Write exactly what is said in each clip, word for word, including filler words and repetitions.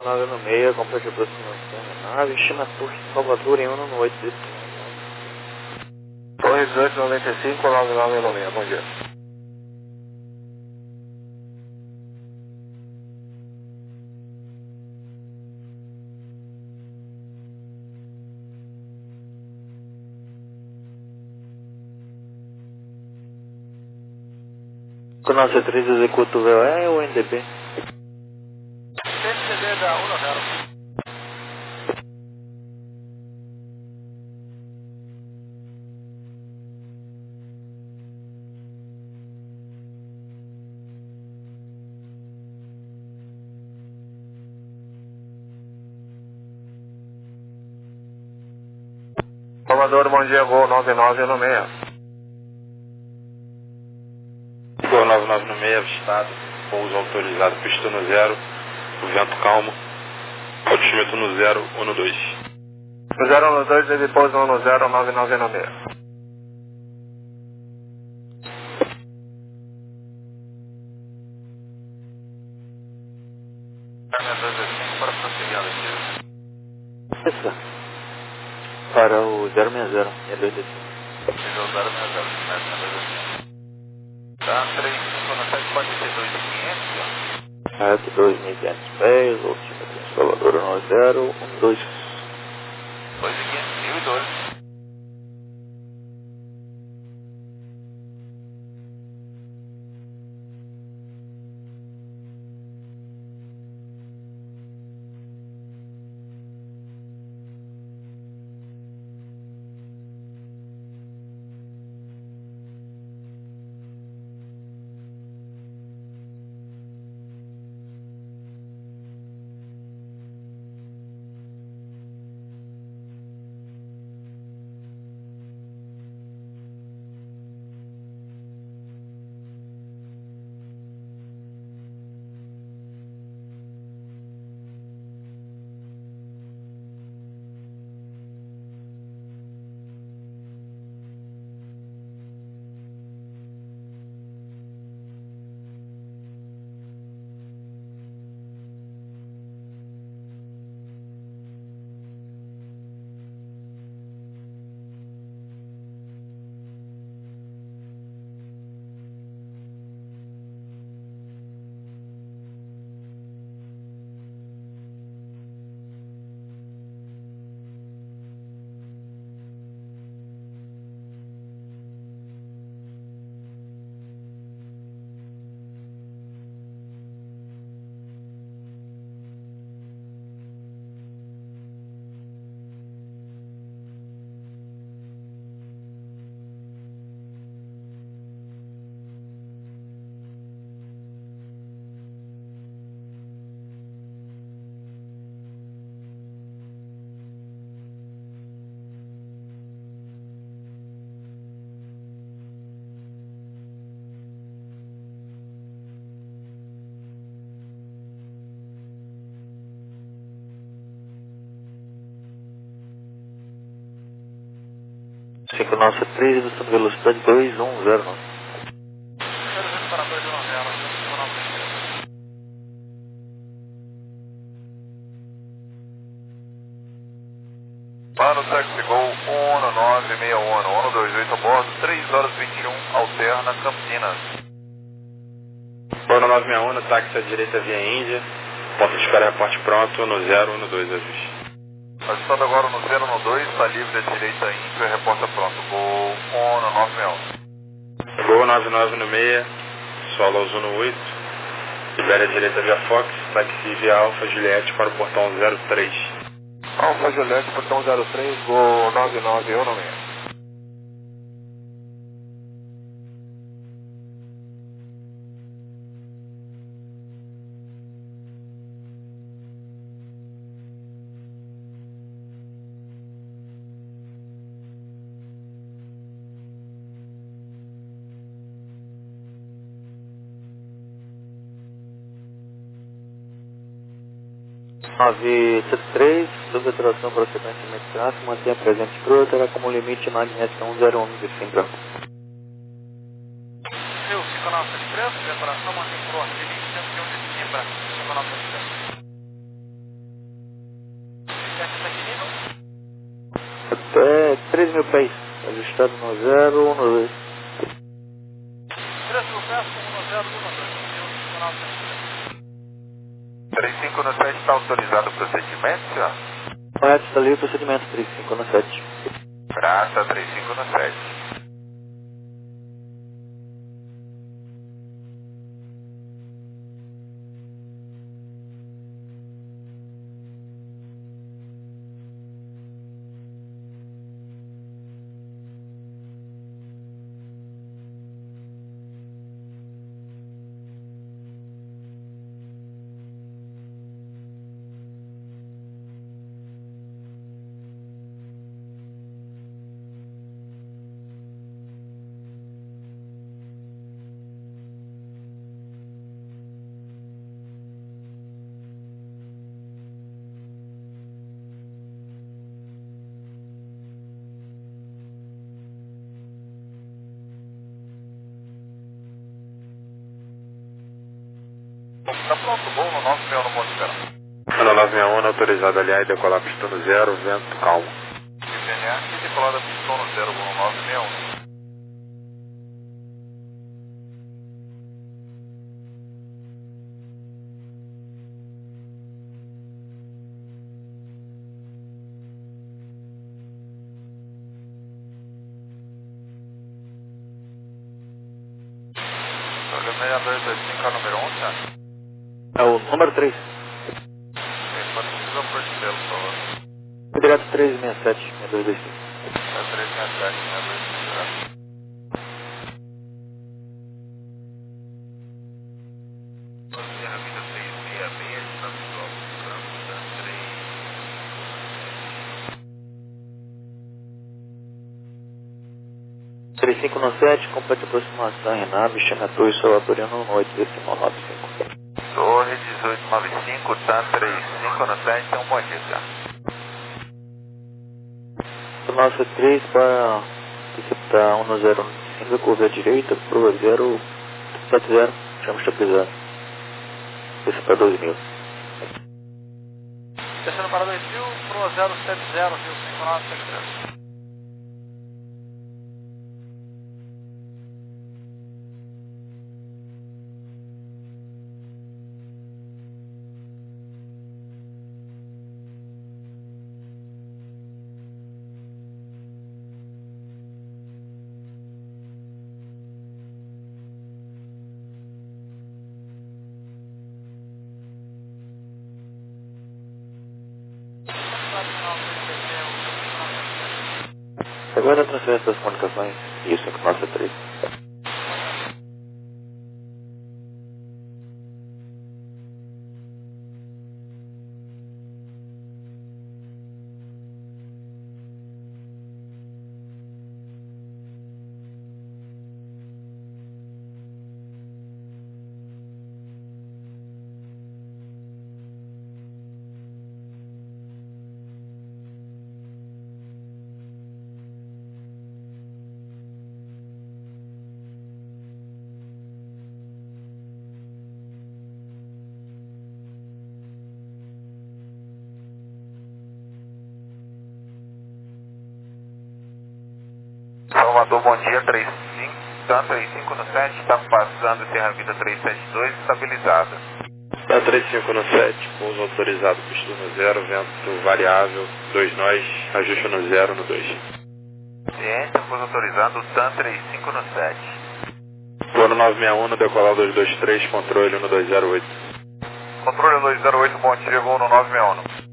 Nave no meio, complete aproximação da nave, estima Torre de Salvador em um no oito desse Torre dezoito noventa e cinco, nove nove no meio, bom dia. Com a C três executa o V O E ou N D P? N D B da um zero. Salvador, bom dia, voo nove nove no meio. Gol nove nove no meio, avistado, pouso autorizado, pista no zero, o vento calmo, altímetro no zero, um no dois. No zero no dois, ele pousa um no zero, nove nove no meio. Para prosseguir a leitura. Essa. Para o zero seis zero, é dois D cinco. Nível zero seis zero, tá, três cinco no sete quatro dois quinhentos. Reto dois mil e quinhentos pés, altímetro em Salvador no zero um dois. dois mil e quinhentos, mil e doze. cinco nove três, buscando velocidade dois um zero nove. Para dois um zero, Mano, táxi Gol um nove seis um, um dois oito a bordo, três horas e vinte e um, alterna Campinas. Gol nove seis um, táxi à direita via Índia, ponto de espera reporte pronto, no zero, um no dois, ajuste. Ajustando agora no zero no dois, está livre à direita Índia, reporta pronto. Gol um nove seis um. Gol nove nove no meio, solo azul no oito, libera à direita via Fox, táxi via Alfa Juliette para o portão zero três. Alfa Juliette, portão zero três, Gol nove nove um no meio. nove sete três, subtração para sequência imediata, mantenha presente crua, terá como limite magnética um zero um de Simbra. Rio, cinco nove sete três, decoração mantém crua, limite cento e um de Simbra, cinco nove sete três. três mil pés. Ajustado no zero um dois. três mil pés no zero um dois. três cinco no sete está autorizado o procedimento, senhor? Correto, está ali o procedimento três cinco no sete. Praça três cinco no sete. Está pronto o voo no nove seis um no Monte Verão. No nove seis um, autorizado aliar e decolar pistão no zero, vento calmo. I P N A e decolada pistão no zero, voo no nove seis um. Olha, seis dois dois cinco, a número um, tá? É o número três. Pode precisar por chinelo, por favor. Direto três seis sete, seis dois dois cinco. É três seis sete, seis dois cinco. três cinco no sete, completa aproximação em nave, chama Torre Salvatoriano no oito decimal nove cinco. Torre dezoito nove cinco, TAM três cinco no sete, um bom dia, tá? Nossa três para receptar um no zero cinco, curva à direita, proa zero sete zero, chama estabilizado. Receptar doze mil. Descendo para dois mil, pro zero sete zero, viu, cinco nove cinco três. Agora a transferência das comunicações e o cinco nove três. Salvador, bom dia, três cinco, TAM três cinco no sete, está passando Serra Vida trezentos e setenta e dois, estabilizada. TAM três cinco no sete, pouso autorizado, pistão no zero, vento variável, dois nós, ajuste no zero no dois. Ciência, pouso autorizado, TAM três cinco no sete. Voo no nove seis um, no decolar dois dois três, controle um dois zero oito. Controle dois zero oito, bom dia, voo no nove seis um.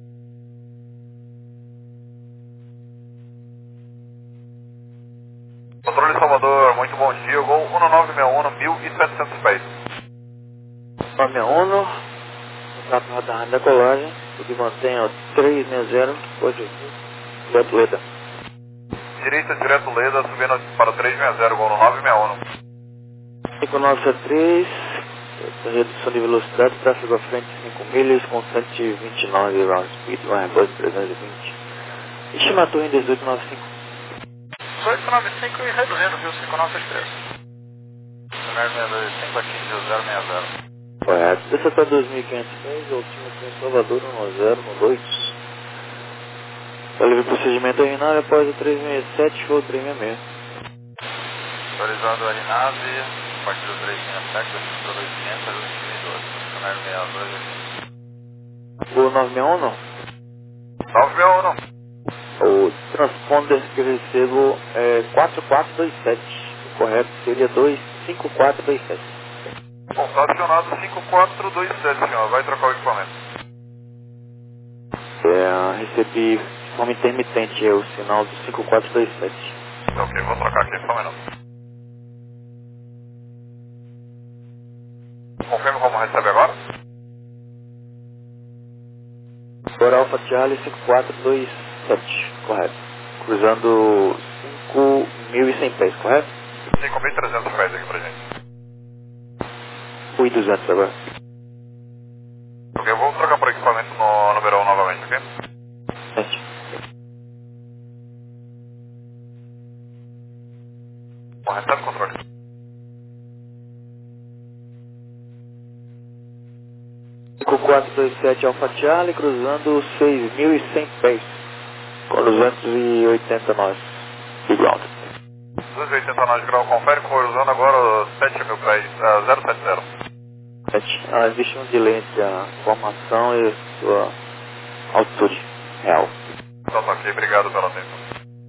Controle Salvador, muito bom dia, gol um no nove seis um no mil e setecentos pés. nove seis um, contrato radar de decolagem, tudo mantém o três seis zero, pode ouvir, direto Leda. Direita, direto Leda, subindo para o três seis zero, gol no nove seis um. cinco nove três, redução de velocidade, tráfego à frente cinco milhas com cento e vinte e nove round speed, um Airbus trezentos e vinte. Estimatou em dezoito nove cinco. dezoito nove cinco e reduzindo, viu, cinco nove três. zero dois cinco aqui, zero seis zero. Correto. Desça para dois mil e quinhentos pés, altimetria em Salvador no zero no dois. Para livre procedimento terminado após o trezentos e sessenta e sete ou trezentos e sessenta e seis. Autorizado a aeronave, a partir do trezentos e sessenta e sete, para dois mil e quinhentos, ajuste dois mil e doze. Funcionário sessenta e dois aqui. O nove seis um não? nove seis um não. O transponder que eu recebo é quatro quatro dois sete. O correto seria dois cinco quatro dois sete. Bom, está acionado cinco quatro dois sete, senhor. Vai trocar o equipamento. É, recebi de forma intermitente é o sinal do cinco quatro dois sete. Tá ok, vou trocar aqui, só um minuto. Confirma como recebe agora? Por Alpha Charlie cinco quatro dois sete, correto. Cruzando cinco mil e cem pés, correto? cinco mil e trezentos pés aqui pra gente. Fui duzentos agora. Ok, eu vou trocar por equipamento no número um novamente, ok? Sete. Bom, recebe controle. cinco quatro dois sete Alpha Charlie, cruzando seis mil e cem pés, com duzentos e oitenta nós de ground. duzentos e oitenta nós de grau, confere, usando agora sete mil pés, uh, zero sete zero. sete. Ah, existe um delay entre a formação e a sua altitude real. Então tá ok, obrigado pela atenção.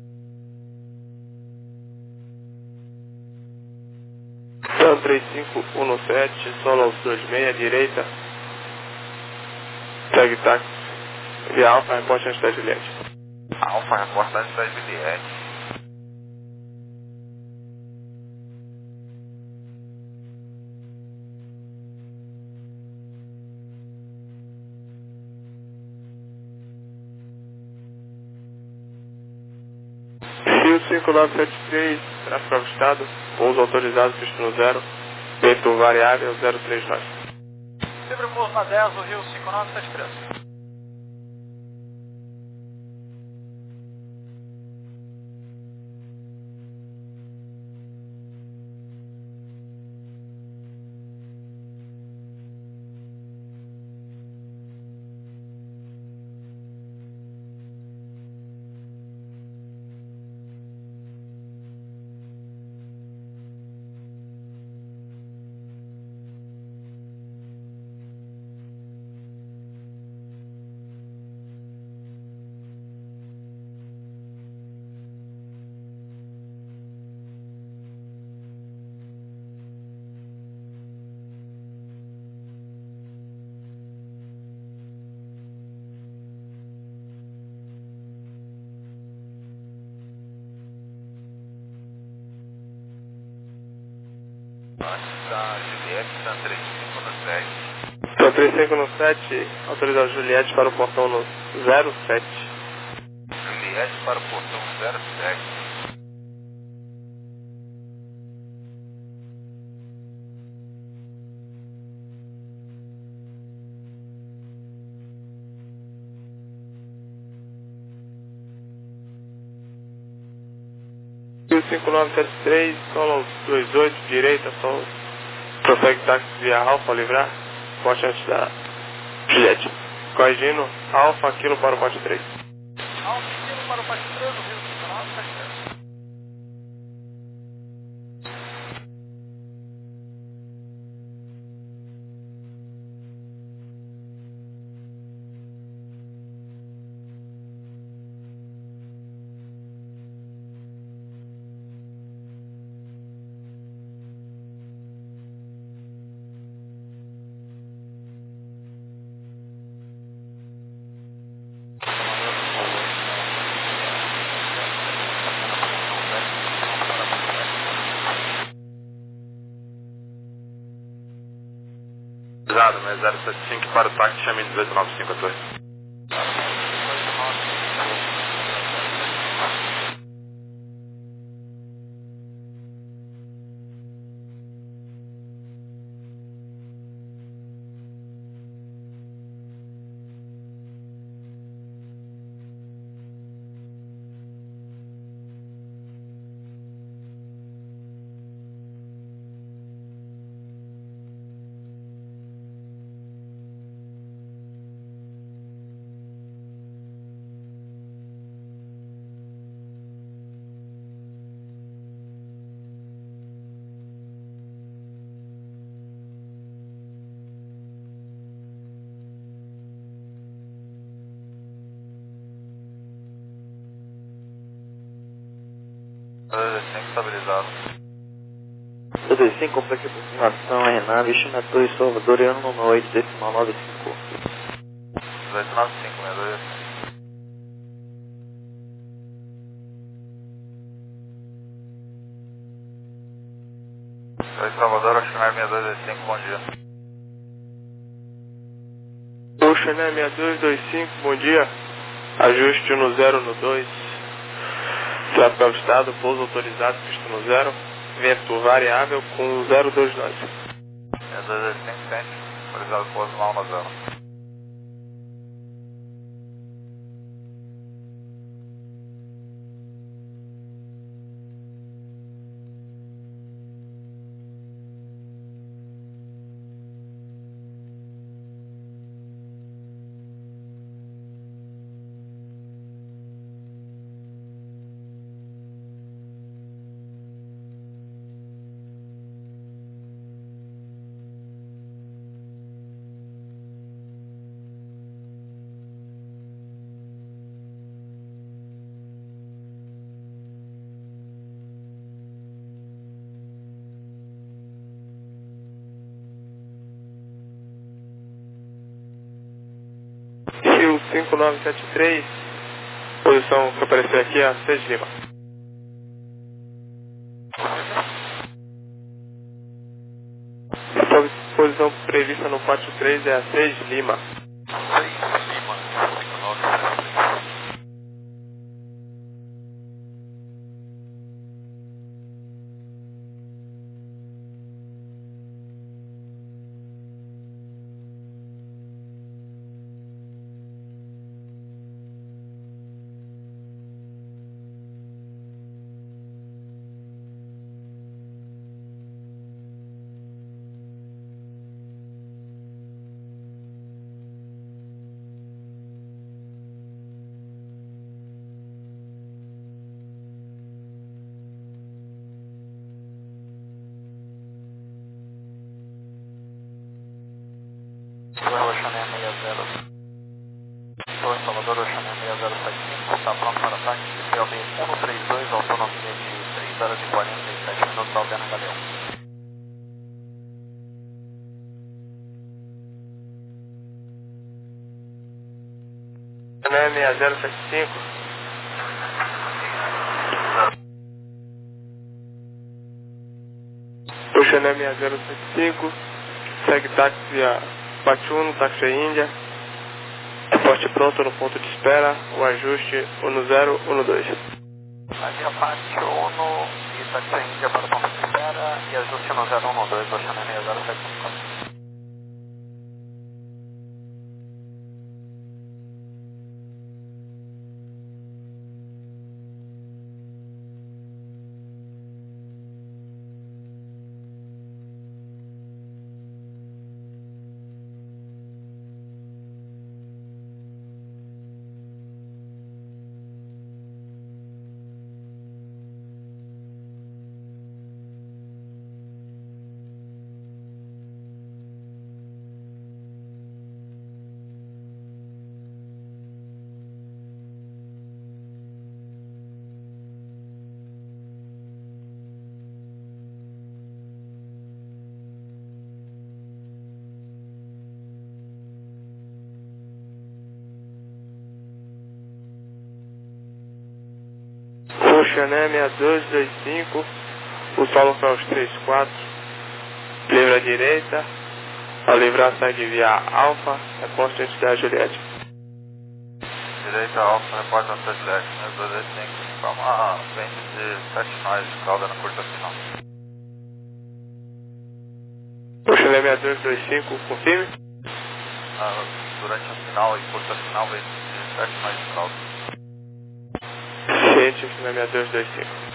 Então, três cinco um sete, solo altitude seis, direita. Segue táxi. Via Alfa, reporte antes da Juliette. Alfa, reportagem da Juliette. Rio cinco nove sete três, tráfego avistado, pouso autorizado, pistão zero, vento variável zero três nós. Livre pouso na dez do Rio cinco nove sete três. Antes da Juliette, está três cinco no sete. Então, três cinco um sete, autorizado Juliette para o portão no zero sete. Juliette para o portão zero sete. Rio cinco nove sete três, solo dois oito, direita, solo. Prossegue táxi via Alfa, livrar. Porte antes da Juliette. Corrigindo, Alfa, quilo para o porte três. Alfa, quilo para o porte três do Rio cinco nove sete três. Exato, mas zero sete cinco para o táxi, chame dezoito nove cinco a torre. dois cinco estabilizado. dois cinco, complete aproximação, Renan, estimator em Salvadoriano no oito, decimal nove cinco. dois nove cinco, sessenta e dois. Oi, Salvador, Oceanar sessenta e dois dois cinco, bom dia. Oceanar sessenta e dois dois cinco, bom dia. Ajuste no zero no dois. Tráfego avistado, pouso autorizado, pista no zero. Vento variável com zero dois nove. sessenta e dois dois cinco, sente. Autorizado, pouso mal no zero. Rio cinco nove sete três, posição que apareceu aqui é a seis Lima. A posição prevista no pátio três é a seis Lima. seis Lima, cinco nove sete três. Oi, Oceanar sessenta e zero. Estou em Salvador, Oceanar sessenta e zero sete cinco, está pronto para ataque. C L B cento e trinta e dois, autonomia de três horas e quarenta e sete minutos, Aldeana Galeão. Oceanar sessenta e zero sete cinco. Oceanar sessenta e zero sete cinco, segue táxi a Pachuno, táxi a Índia. Reporte pronto no ponto de espera, o ajuste um no zero, um no dois. Aqui a parte ONU e táxi a Índia para o ponto de espera e ajuste no zero um no dois, Oceanar sessenta e zero sete cinco. Oceanar sessenta e dois dois cinco, o solo para os três quatro, livra à direita, ao livrar segue via Alfa, reposta antes da Juliette. Direita alfa, repórter no Juliette, né? dois dois cinco, calma, vento de sete nós, calda na curta final. Oceanar sessenta e dois dois cinco, confirme. Ah, durante a final e curta final, vento de sete nós de calda. Ciente, Oceanar sessenta e dois dois cinco.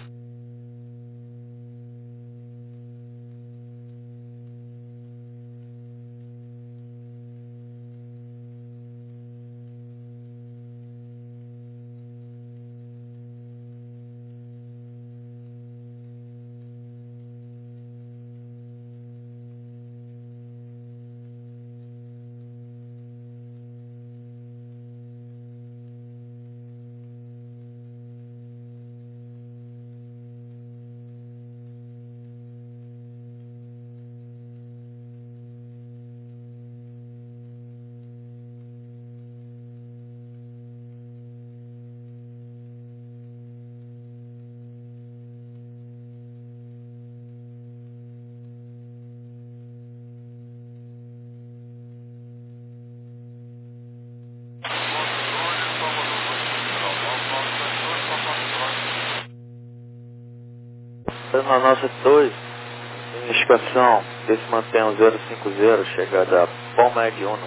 Na nossa dois, indicação, que se mantém o zero cinco zero, chegada a Palmed Uno.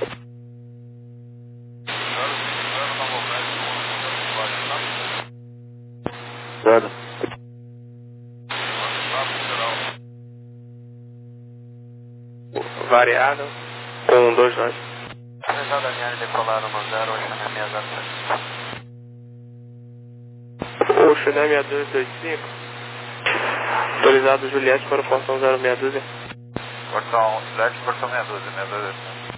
Zero. Variável, um, dois, dois. Autorizado a linha decolaram no zero, Ocean seis zero sete cinco. Ocean seis dois dois cinco. Autorizado Juliette para o portão zero seis dois. Portão Juliette, portão seis dois, seis dois.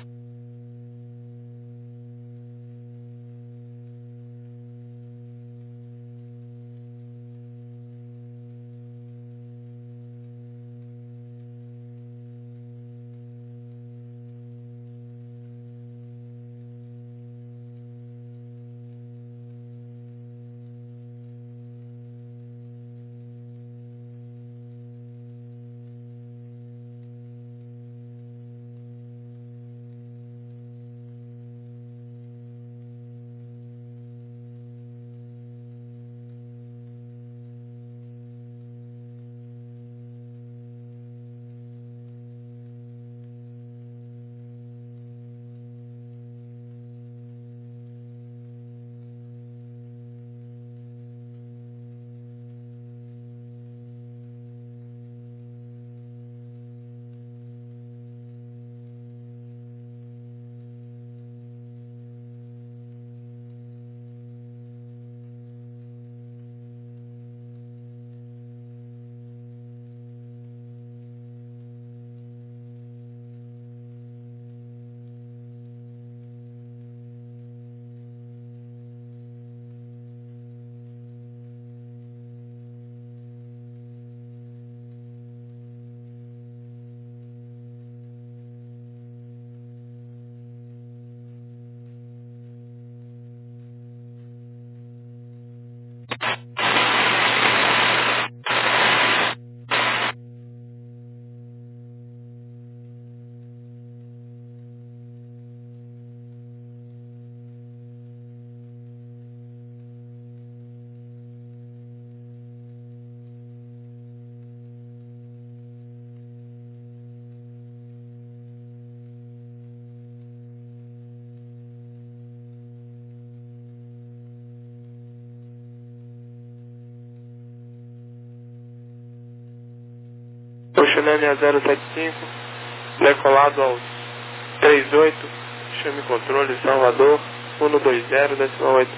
Ocean seis zero sete cinco, decolado ao três oito, chame controle Salvador, um dois zero, decimal oito.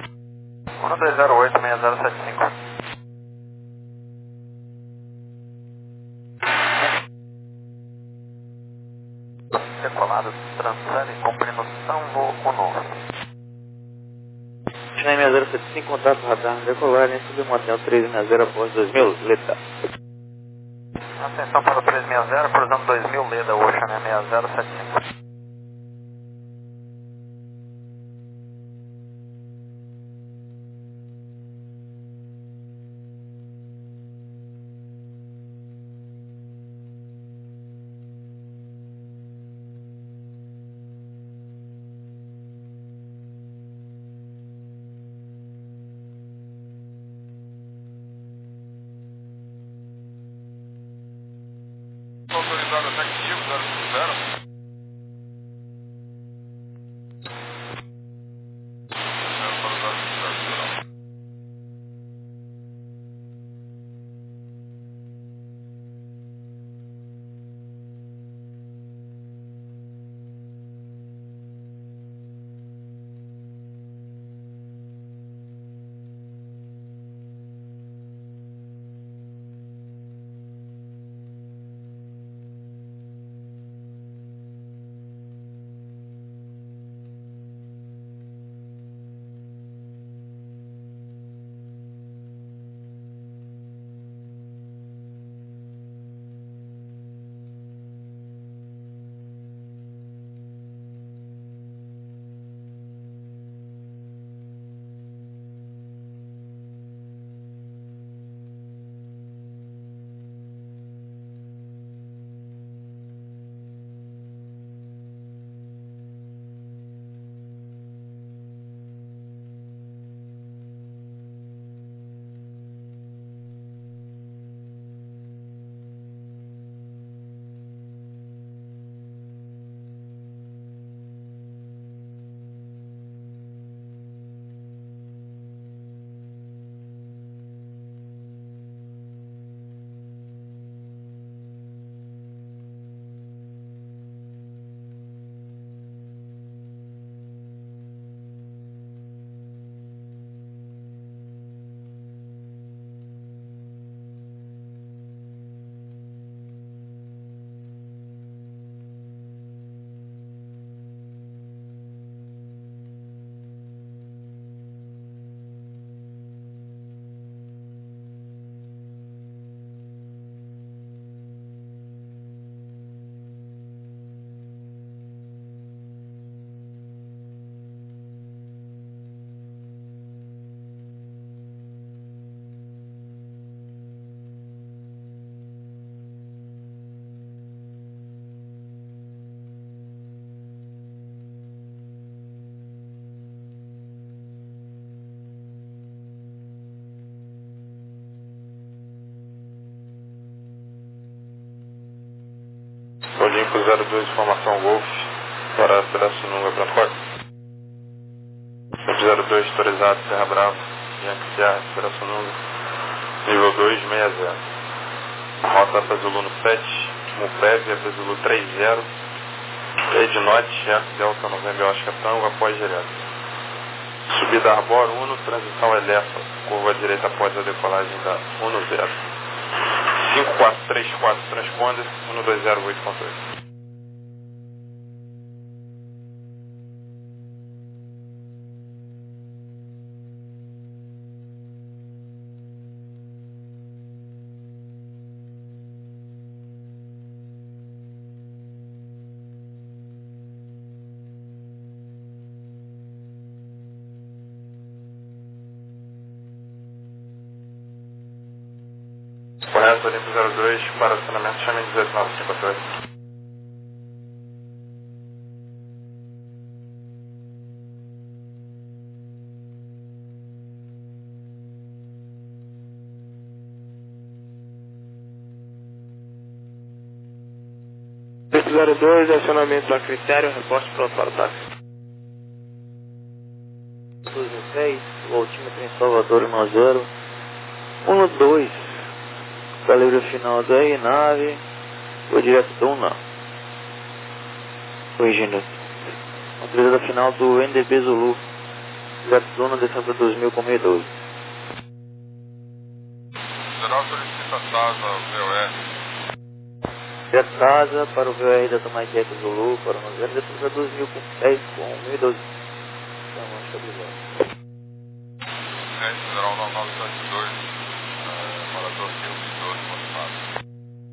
um dois zero oito, seis zero sete cinco. Decolado, Transane, cumprindo São Uno. China seis zero sete cinco, contato radar decolar, em submantém o três seis zero após dois mil, letra. Atenção para o três seis zero, cruzando dois mil, Leda, Ocean seis zero sete cinco. Autorizado até que zero cinco zero. cinco zero dois, formação Golf, para Expresso Nunga, transporte. cinco zero dois, autorizado, Serra Brava, Yankee Sierra, Expresso Nunga, nível dois seis zero. Rota para Zulu no sete, Mupev, para Zulu três zero, Ednote, Yankee Delta Novembro Oscar Tango, após direto. Subida Arbor um, transição Elefa, curva à direita após a decolagem da um zero. cinco quatro três quatro, transponder, um dois zero oito controle. Correto, Olimpo zero dois, para acionamento, chame dezoito nove cinco oito. Olimpo zero dois, acionamento a critério, reporte pronto para o táxi. dois seis, o altímetro em Salvador um zero. um dois. Calibre final da nave, foi direto do U N A. Corrigindo. Autorizada final do N D B Zulu, direto do U N A, dezembro de dois mil com meia doze. Geral solicita T A S A V O R. Direto T A S A para o V O R da Tomaiqueta Zulu, para o Nozero, dezembro de dois mil com dez com mil e doze. Então, estabilizado. Geral nove nove sete dois, para dois mil e doze, modificado.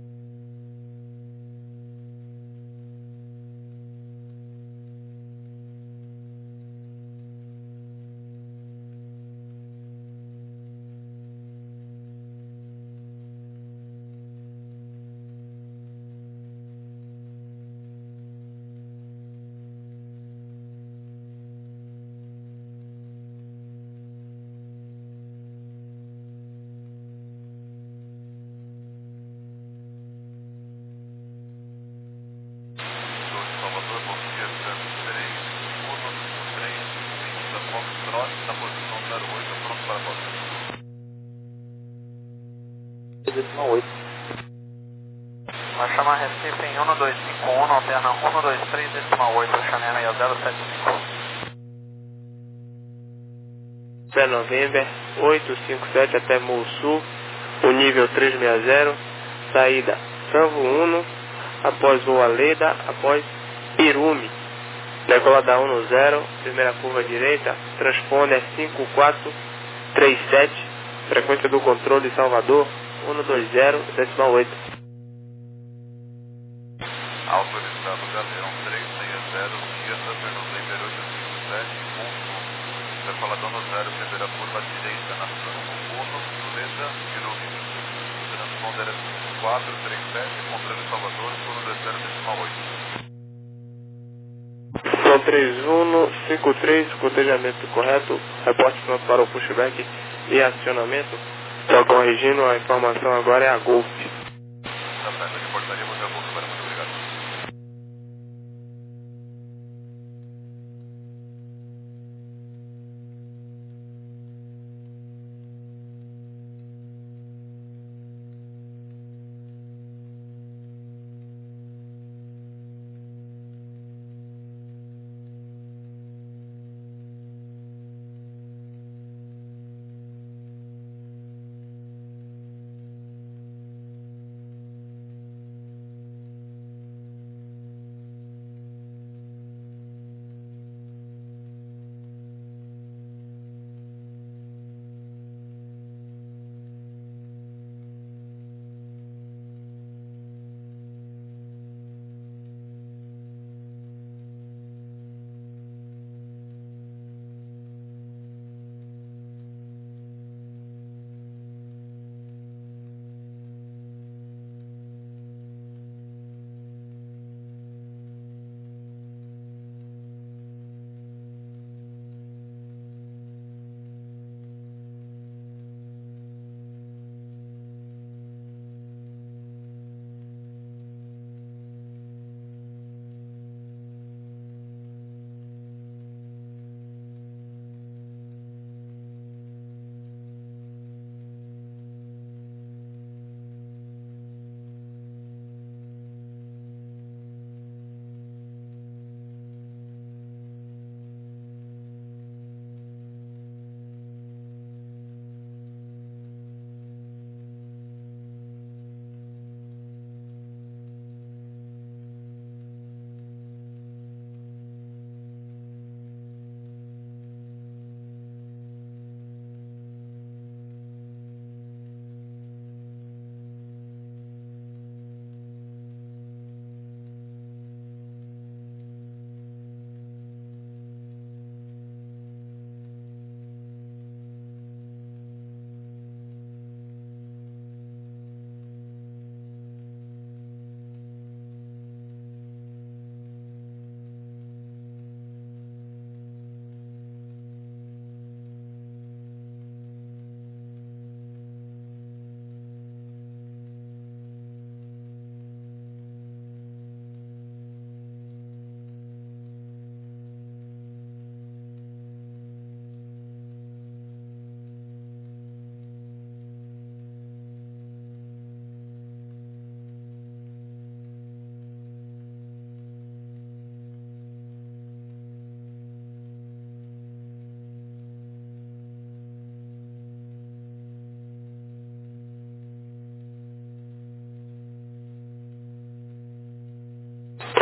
Vai chamar Recife em um dois cinco um, alterna um dois três oito, Chanel seis zero sete cinco. Pé November oito cinco sete até Mosul, o nível três seis zero, saída Sanvo um, após o Aleda, após Irume, decolada um zero, primeira curva direita, transponder cinco quatro três sete, frequência do controle Salvador um dois zero, decimal oito. Autorizado Galeão três seis zero, Fiat Pernambuco oito cinco sete, ponto, decolador no zero, primeira curva direita na Sanvo um, Leda, Irume. Transponder é cinco quatro três sete, controle Salvador, um dois zero, decimal oito. São três um cinco três, cotejamento correto, reporte pronto para o pushback e acionamento. Só corrigindo, a informação agora é a Golf. Tá certo, reportaria você a Golf, muito obrigado.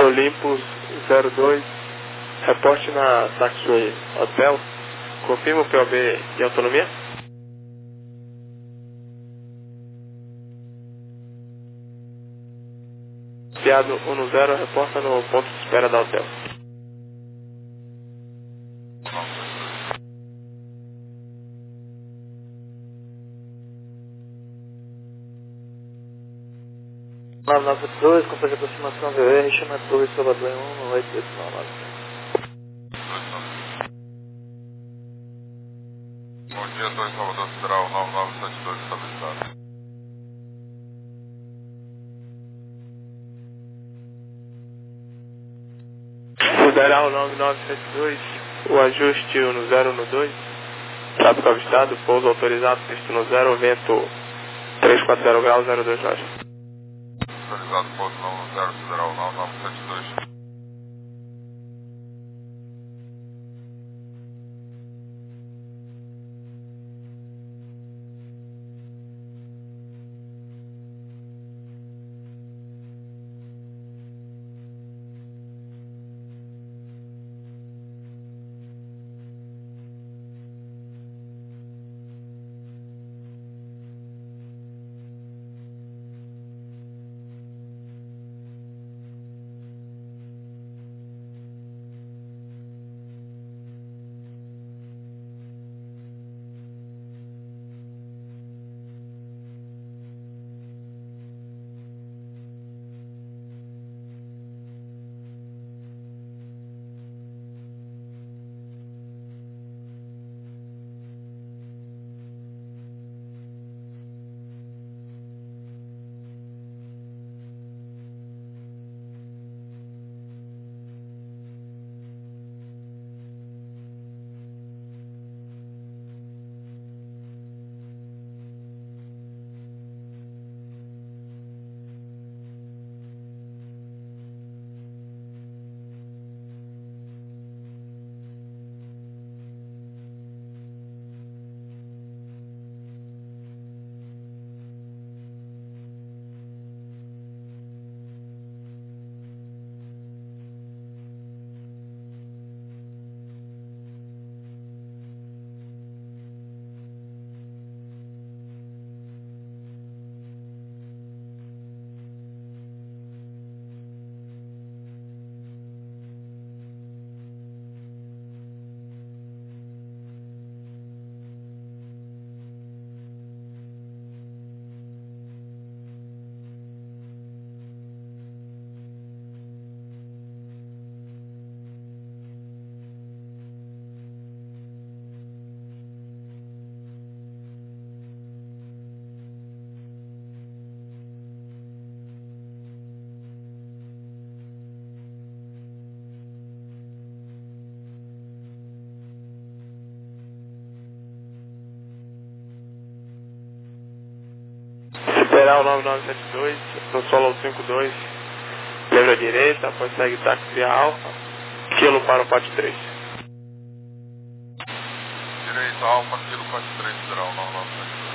Olympus zero dois, reporte na Taxway Hotel. Confirma o P O B de autonomia? Piado um zero, reporta no ponto de espera da hotel. nove nove dois, completa aproximação V R, chama a Torre Salvador em um oito oito nove. Bom dia, Torre Salvador Federal nove nove sete dois estabilizado. Federal nove nove sete dois, o ajuste no zero no dois, tráfego avistado, pouso autorizado, texto no zero, vento trezentos e quarenta graus, zero dois nove. Autorizado, pouso no zero, Federal nove nove sete dois. Federal nove nove sete dois, no solo cinco dois, lembra direita, após segue táxi via alfa, quilo para o pátio três. Direita, Alfa, Kilo quatro três, Federal nove nove sete dois.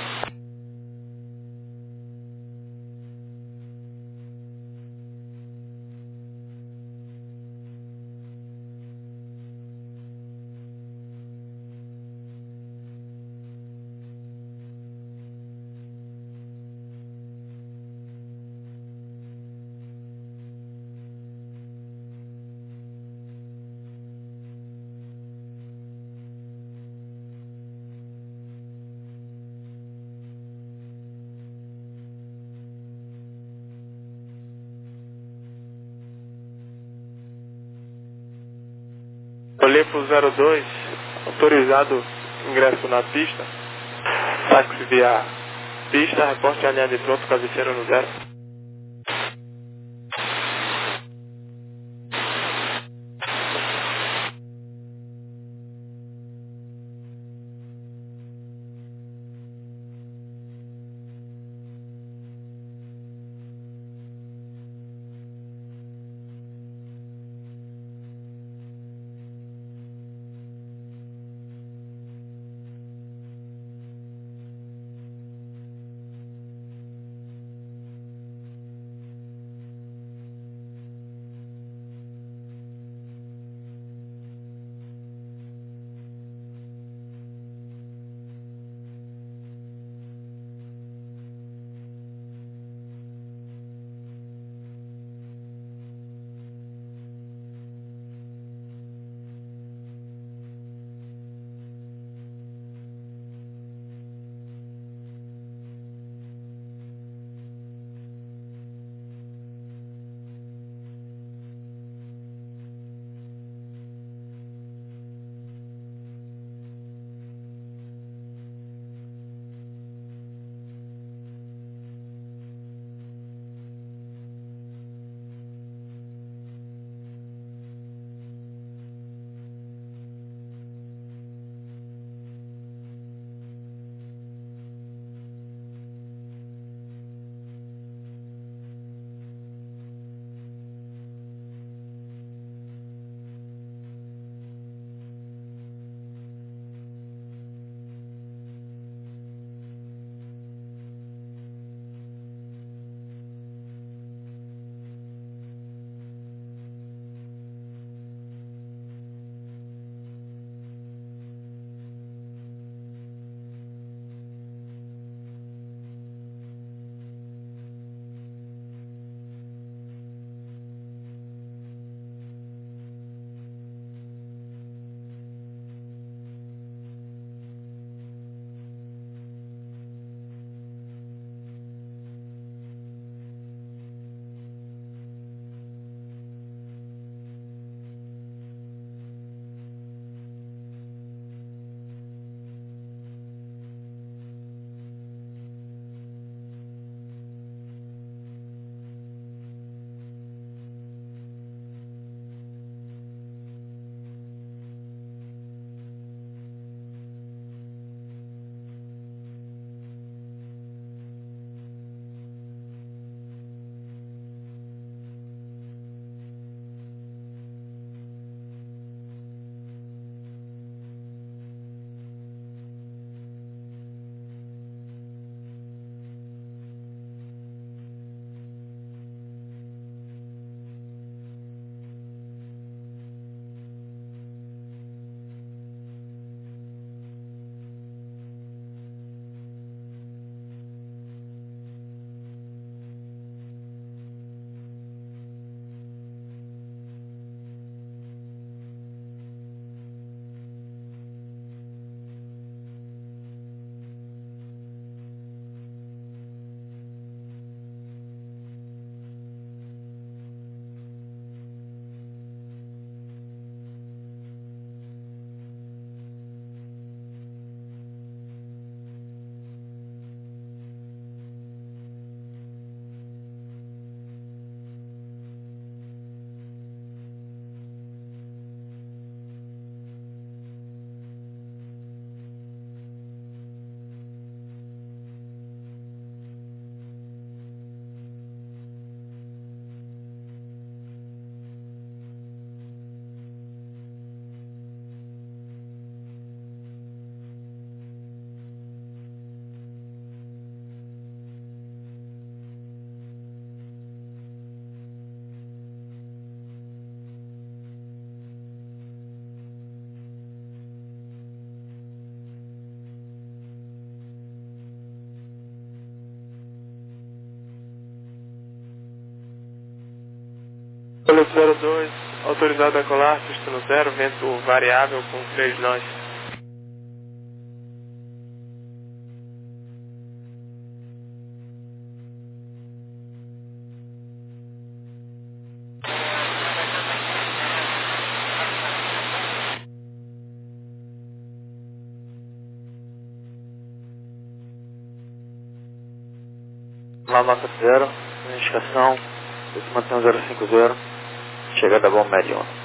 Olympus zero dois, autorizado ingresso na pista, táxi via pista, reporte a linha de pronto, cabeceira no zero. Piloto zero dois, autorizado a decolar, pista no zero, vento variável com três nós. Lá nota zero, indicação, se mantém zero cinco zero, chegada bom médio um.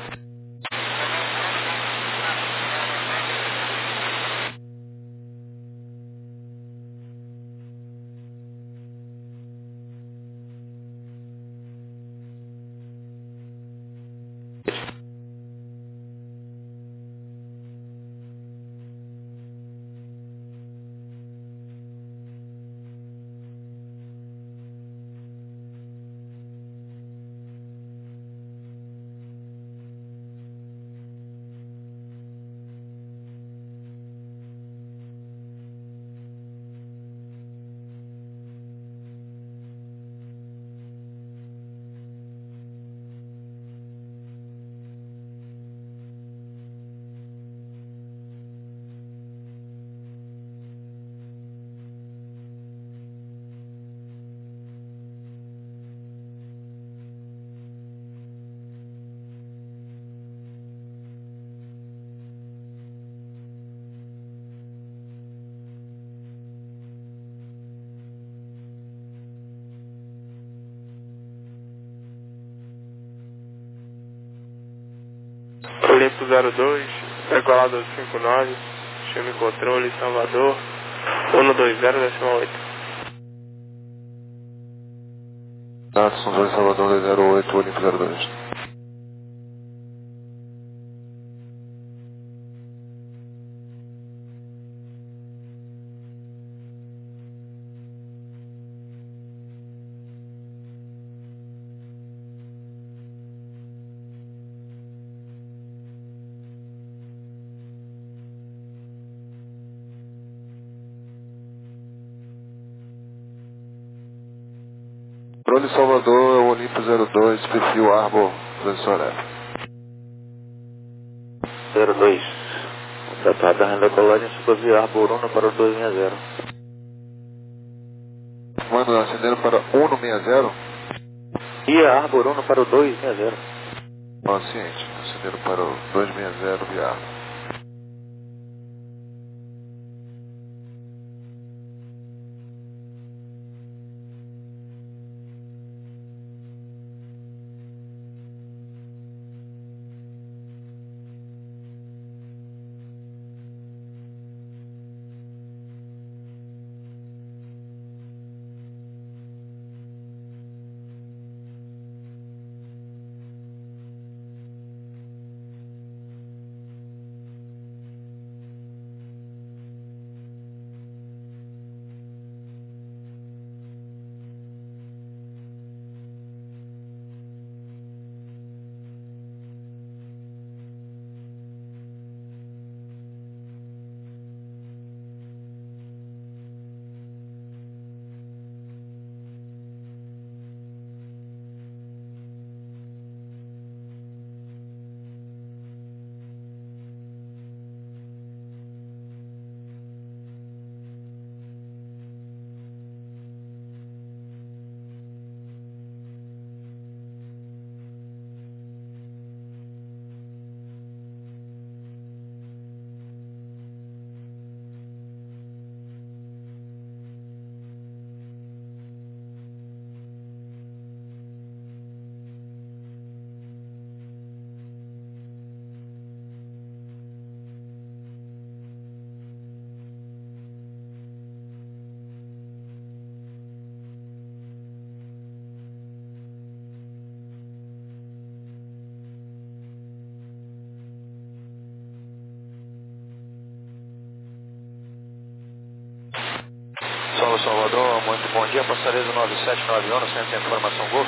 Olimpo zero dois, decolado cinco nove, chame controle, Salvador, um dois zero, oito. Datsun dois, Salvador dois zero oito, Olimpo zero dois. Controle Salvador, Olimpo zero dois, perfil Arbor, transição aérea. zero dois, contratada a decolagem supervia Arbor um para o dois seis zero. Mano, acendendo para um seis zero. E a Arbor um para o dois seis zero. Consciente, acendendo para o dois seis zero via Arbor. Solo Salvador, muito bom dia, passaria do nove sete nove um, no centro de informação Golf.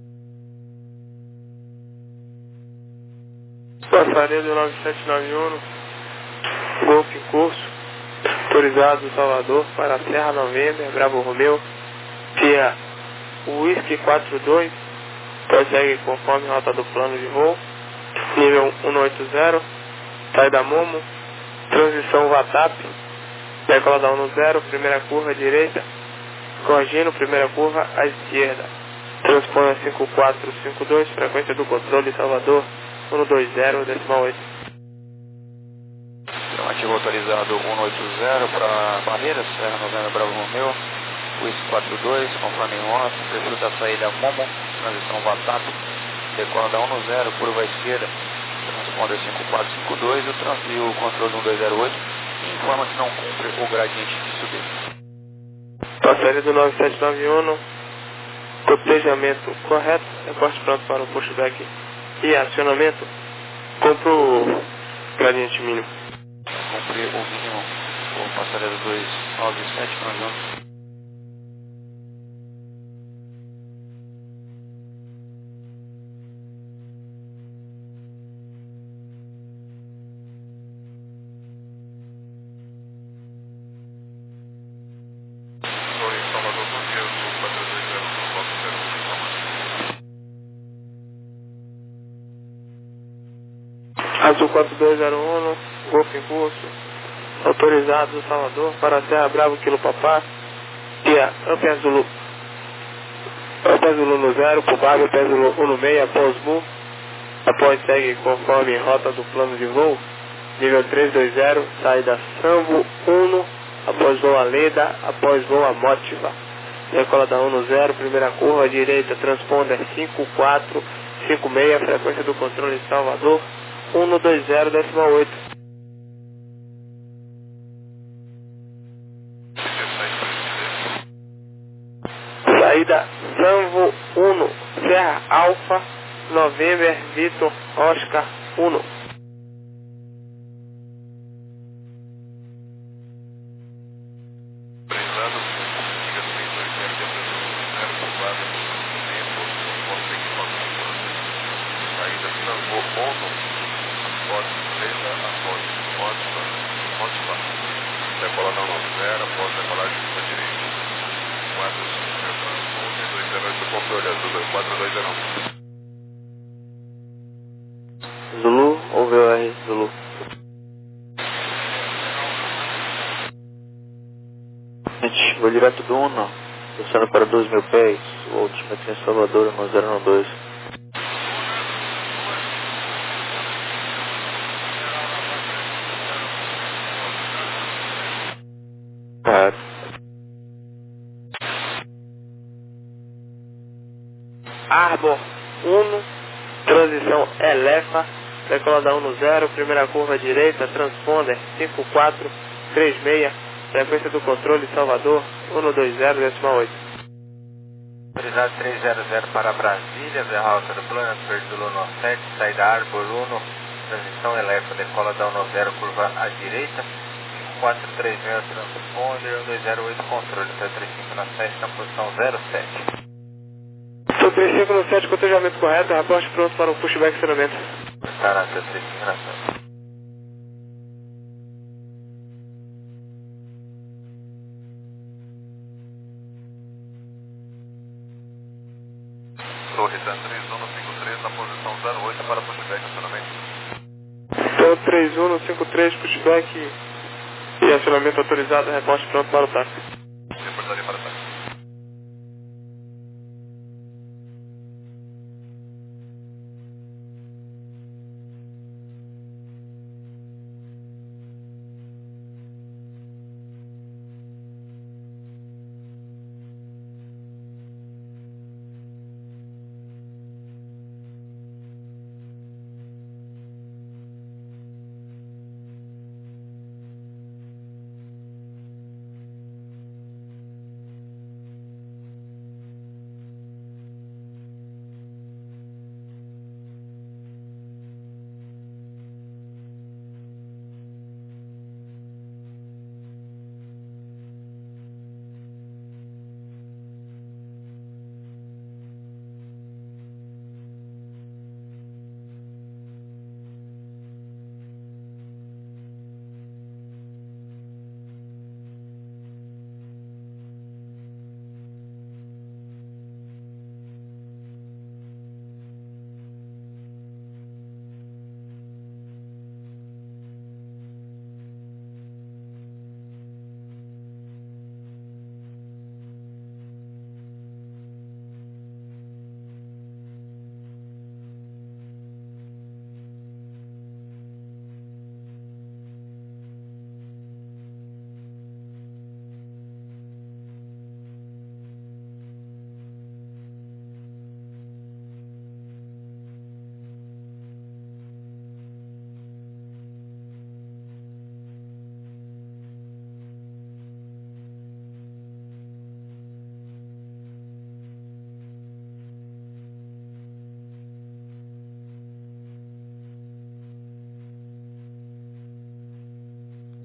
Passaria do nove sete nove um, Golf em curso, autorizado Salvador para a Serra November, Bravo Romeu, via Whisky quatro dois, Após segue conforme rota do plano de voo. Nível cento e oitenta, saída Momo, transição VATAP, decola da cento e zero, primeira curva à direita, corrigindo, primeira curva à esquerda. Transpõe a cinco quatro cinco dois, frequência do controle Salvador, cento e vinte, decimal oito. Ativo autorizado cento e oitenta para Barreiras, Serra Novembro Bravo Romeu, Whisky quatro dois, conforme em rota, perfil da saída Momo, transição VATAP, decola da cento e zero, curva à esquerda, transponder cinco quatro cinco dois, o, trans, e o controle cento e dois zero oito informa que não cumpre o gradiente de subida. Passageiro do nove sete nove um, cotejamento correto, reporte pronto para o pushback e acionamento, cumpre o gradiente mínimo. Cumprir o mínimo, o passageiro dois nove sete nove um. Azul quatro dois zero um, Golf em curso, autorizado do Salvador para a Serra Bravo Quilo Papá, via Ampé Zulu, Ampé Zulu no zero, Pubago, Ampé Zulu um no meio, após Mu, após segue conforme rota do plano de voo, nível trezentos e vinte, saída Sambo um, após voo a Leda, após voo a Motiva, decola da cento e zero, primeira curva à direita, transponder cinco quatro cinco seis, frequência do controle Salvador, cento e vinte, decimal oito. Saída Samvo um, Serra Alfa, November, Vitor, Oscar um. Decola da cento e zero, após decolagem para a direita. quatro cinco dois zero oito, controle azul quatro dois zero um. Zulu ou V O R Zulu? Gente, vou direto do Uno, descendo para dois mil pés, o altímetro em Salvador no zero um dois. Correto. Arbor um, transição Elefa, decola da cento e zero, primeira curva à direita, transponder cinco quatro três seis, frequência do controle Salvador, cento e vinte, decimal oito. Autorizado trezentos para Brasília, via rota do plano, verde do Luno sete, saída Arbor um, transição Elefa, decola da cento e zero, curva à direita, cinco quatro três seis, transponder, cento e dois zero oito, controle, três três cinco na sete, na posição zero sete. Sou três cinco no sete, cotejamento correto, raporte pronto para o pushback e acionamento. Está na três três cinco na sete. Torre três um cinco três na posição zero oito para pushback e acionamento. Então três um no cinco três, pushback e acionamento autorizado, reporte pronto para o táxi. Reportaria para táxi.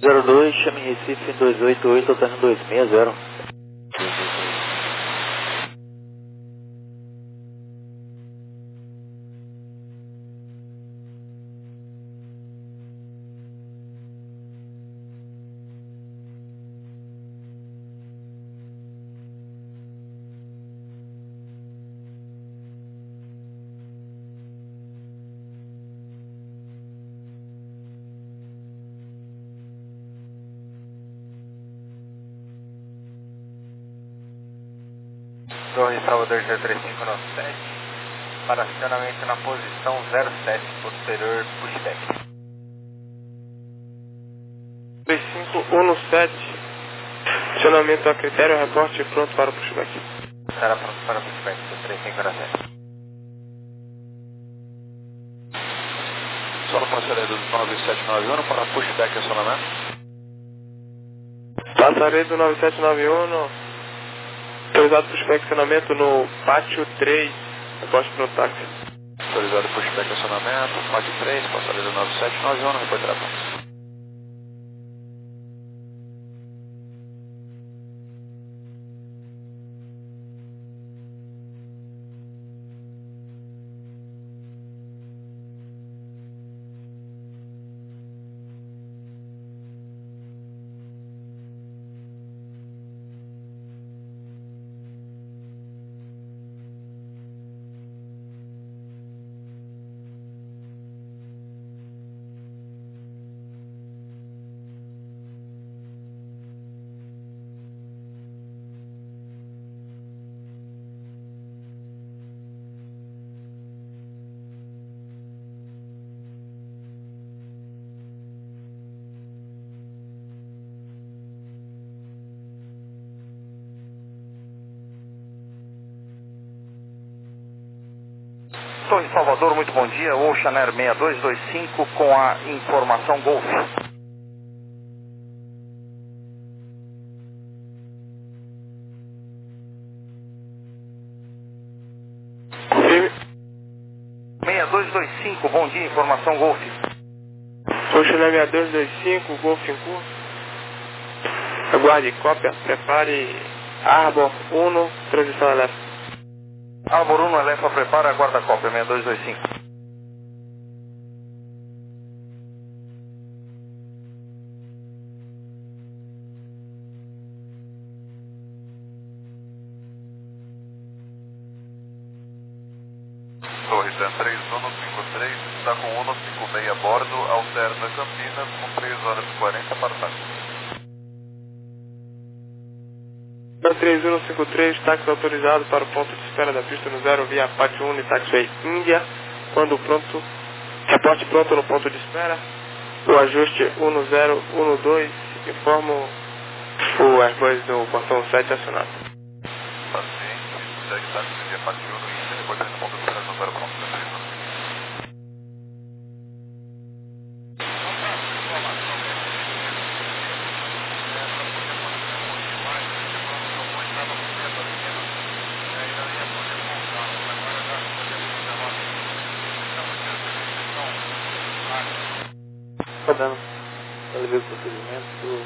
zero dois, chame Recife dois oito oito, alterno dois seis zero. Torre Salvador zero três cinco nove sete, para acionamento na posição zero sete, posterior pushback. três cinco um sete, acionamento a critério, reporte pronto para o pushback. Será pronto para o pushback, três cinco nove sete. Solo passaredo nove sete nove um para pushback acionamento. Passaredo nove sete nove um, autorizado pushback acionamento no pátio três, reporte pronto táxi. Autorizado pushback acionamento, pátio três, passaredo nove sete nove um, reporte táxi. Torre Salvador, muito bom dia. Ocean Air seis dois dois cinco com a informação Golf. seis dois dois cinco, bom dia, informação Golf. Ocean Air seis dois dois cinco, Golf em curso. Aguarde cópia, prepare Arbor um, transição elétrica. Arbor um, Elefa, prepara, aguarda a cópia, seis dois dois cinco. Torre zero três um cinco três, está com um cinco seis a bordo, alterna Campinas com três horas e quarenta para o táxi. três um cinco três, táxi autorizado para o ponto de espera da pista no zero via Pátio um e Taxiway Índia. Quando pronto, reporte pronto no ponto de espera. O ajuste um zero um dois, informo o Airbus do portão sete acionado. Paciente, segue táxi via Pátio um no Índia, depois no ponto de espera no zero pronto. Tá dando. Eu levei o procedimento do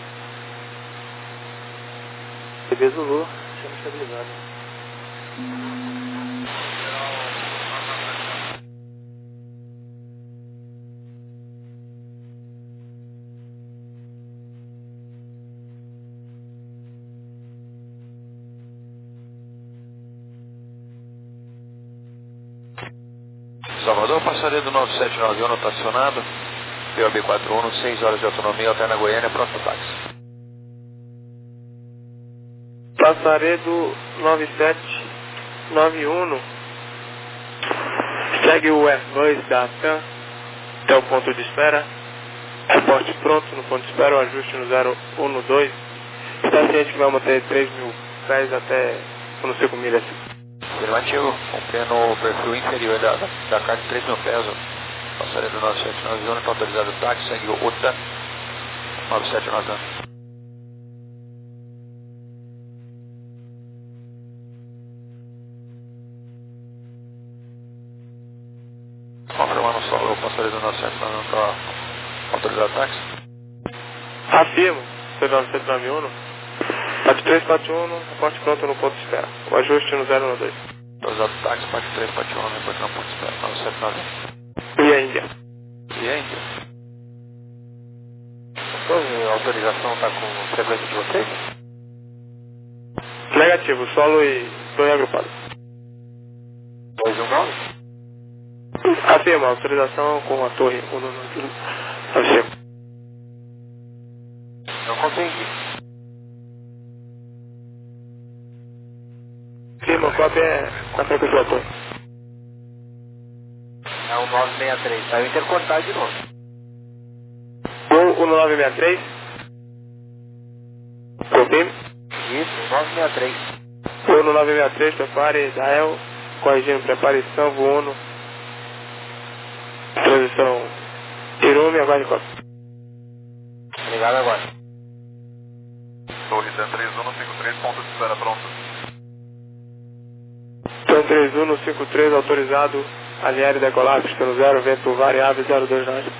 T B Zulu, chama estabilizado. Salvador, passaredo nove sete nove um, está acionado. P O B quatro um, seis horas de autonomia, alterna Goiânia, pronto para táxi. Passaredo nove sete nove um, segue o Airbus da TAM até o ponto de espera. Reporte pronto no ponto de espera, o ajuste no zero um dois. Está ciente que vai manter três mil pés até no cinco milhas. Afirmativo, cumprindo o perfil inferior da, da, da carga de três mil pés. Passaredo nove sete nove um, está autorizado o táxi, segue o U T A nove sete nove um. Confirmando só o passaredo nove sete nove um, está autorizado o táxi. Afirmo, C nove nove um, quatro três quatro um, reporte pronto no ponto de espera. O ajuste no zero um dois. Autorizado táxi, quatro três quatro um, reporte no ponto de espera, nove sete nove. E a Índia? E a Índia? A autorização está com frequência de vocês? Negativo, solo e torre agrupado. dois um nove? Afirma, autorização com a torre um nove cinco. Não consegui. Firma, cópia é na frequência da torre. É o nove seis três, saiu intercortado de novo. um nove seis três. Confirme. Isso, nove seis três. um nove seis três, prepare Israel. Corrigindo, prepare Sanvo Uno. Transição Irume, aguarde cópia. Obrigado agora. Torre cento e três um cinco três, ponto de espera pronto. cento e três um cinco três, autorizado. Aliere decolar, pistão zero, vento variável zero dois nove.